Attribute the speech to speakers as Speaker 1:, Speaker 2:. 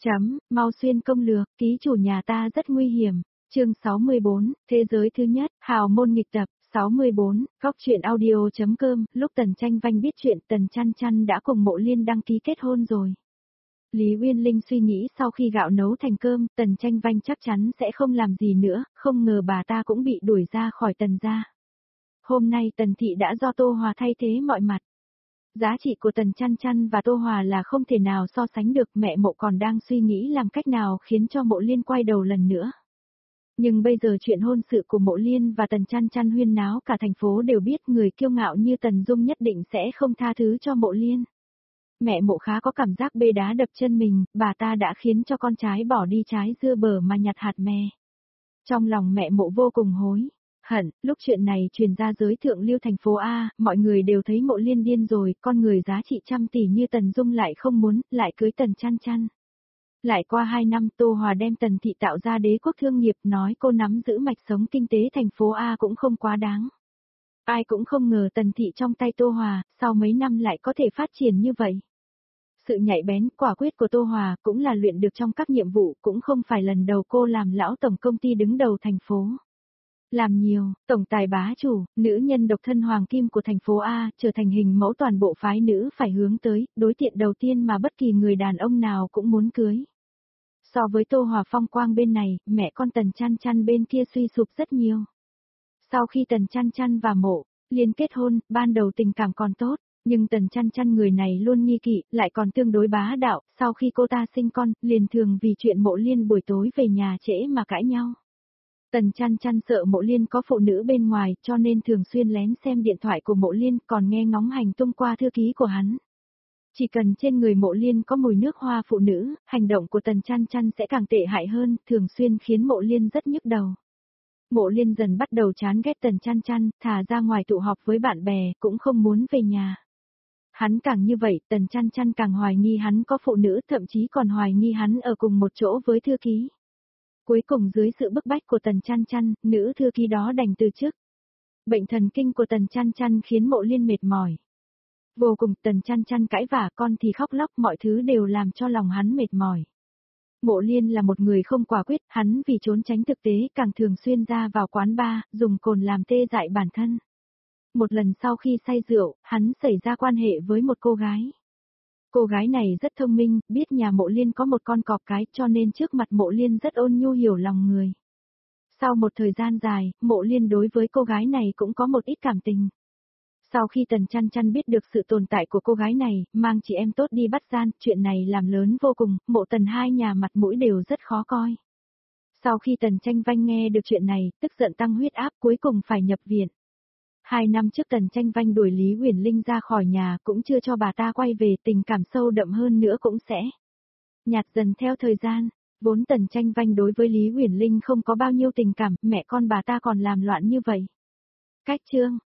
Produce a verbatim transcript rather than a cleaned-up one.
Speaker 1: Chấm, mau xuyên công lược, ký chủ nhà ta rất nguy hiểm. Chương sáu mươi bốn, Thế giới thứ nhất, hào môn nghịch tập. sáu mươi bốn, góc truyện audio.com, lúc Tần Tranh Vanh biết chuyện Tần Chăn Chăn đã cùng Mộ Liên đăng ký kết hôn rồi. Lý Uyên Linh suy nghĩ sau khi gạo nấu thành cơm, Tần Tranh Vanh chắc chắn sẽ không làm gì nữa, không ngờ bà ta cũng bị đuổi ra khỏi Tần gia. Hôm nay Tần Thị đã do Tô Hòa thay thế mọi mặt. Giá trị của Tần Chăn Chăn và Tô Hòa là không thể nào so sánh được, mẹ Mộ còn đang suy nghĩ làm cách nào khiến cho Mộ Liên quay đầu lần nữa. Nhưng bây giờ chuyện hôn sự của Mộ Liên và Tần Chăn Chăn huyên náo cả thành phố đều biết, người kiêu ngạo như Tần Dung nhất định sẽ không tha thứ cho Mộ Liên. Mẹ Mộ khá có cảm giác bê đá đập chân mình, bà ta đã khiến cho con trái bỏ đi trái dưa bờ mà nhặt hạt me. Trong lòng mẹ Mộ vô cùng hối hận, lúc chuyện này truyền ra giới thượng lưu thành phố A, mọi người đều thấy Mộ Liên điên rồi, con người giá trị trăm tỷ như Tần Dung lại không muốn, lại cưới Tần Chăn Chăn. Lại qua hai năm Tô Hòa đem Tần Thị tạo ra đế quốc thương nghiệp, nói cô nắm giữ mạch sống kinh tế thành phố A cũng không quá đáng. Ai cũng không ngờ Tần Thị trong tay Tô Hòa, sau mấy năm lại có thể phát triển như vậy. Sự nhạy bén, quả quyết của Tô Hòa cũng là luyện được trong các nhiệm vụ, cũng không phải lần đầu cô làm lão tổng công ty đứng đầu thành phố. Làm nhiều, tổng tài bá chủ, nữ nhân độc thân hoàng kim của thành phố A, trở thành hình mẫu toàn bộ phái nữ phải hướng tới, đối tượng đầu tiên mà bất kỳ người đàn ông nào cũng muốn cưới. So với Tô Hòa phong quang bên này, mẹ con Tần Chăn Chăn bên kia suy sụp rất nhiều. Sau khi Tần Chăn Chăn và Mộ Liên kết hôn, ban đầu tình cảm còn tốt, nhưng Tần Chăn Chăn người này luôn nghi kỵ, lại còn tương đối bá đạo, sau khi cô ta sinh con, liền thường vì chuyện Mộ Liên buổi tối về nhà trễ mà cãi nhau. Tần Chăn Chăn sợ Mộ Liên có phụ nữ bên ngoài, cho nên thường xuyên lén xem điện thoại của Mộ Liên, còn nghe ngóng hành tung qua thư ký của hắn. Chỉ cần trên người Mộ Liên có mùi nước hoa phụ nữ, hành động của Tần Chăn Chăn sẽ càng tệ hại hơn, thường xuyên khiến Mộ Liên rất nhức đầu. Mộ Liên dần bắt đầu chán ghét Tần Chăn Chăn, thả ra ngoài tụ họp với bạn bè, cũng không muốn về nhà. Hắn càng như vậy, Tần Chăn Chăn càng hoài nghi hắn có phụ nữ, thậm chí còn hoài nghi hắn ở cùng một chỗ với thư ký. Cuối cùng dưới sự bức bách của Tần Chăn Chăn, nữ thư ký đó đành từ chức. Bệnh thần kinh của Tần Chăn Chăn khiến Mộ Liên mệt mỏi. Vô cùng, Tần Chăn Chăn cãi vả, con thì khóc lóc, mọi thứ đều làm cho lòng hắn mệt mỏi. Mộ Liên là một người không quả quyết, hắn vì trốn tránh thực tế càng thường xuyên ra vào quán bar, dùng cồn làm tê dại bản thân. Một lần sau khi say rượu, hắn xảy ra quan hệ với một cô gái. Cô gái này rất thông minh, biết nhà Mộ Liên có một con cọp cái, cho nên trước mặt Mộ Liên rất ôn nhu hiểu lòng người. Sau một thời gian dài, Mộ Liên đối với cô gái này cũng có một ít cảm tình. Sau khi Tần Chăn Chăn biết được sự tồn tại của cô gái này, mang chị em tốt đi bắt gian, chuyện này làm lớn vô cùng, Mộ Tần hai nhà mặt mũi đều rất khó coi. Sau khi Tần Tranh Vanh nghe được chuyện này, tức giận tăng huyết áp, cuối cùng phải nhập viện. Hai năm trước Tần Tranh Vanh đuổi Lý Uyển Linh ra khỏi nhà, cũng chưa cho bà ta quay về, tình cảm sâu đậm hơn nữa cũng sẽ nhạt dần theo thời gian. Vốn Tần Tranh Vanh đối với Lý Uyển Linh không có bao nhiêu tình cảm, mẹ con bà ta còn làm loạn như vậy. Cách chương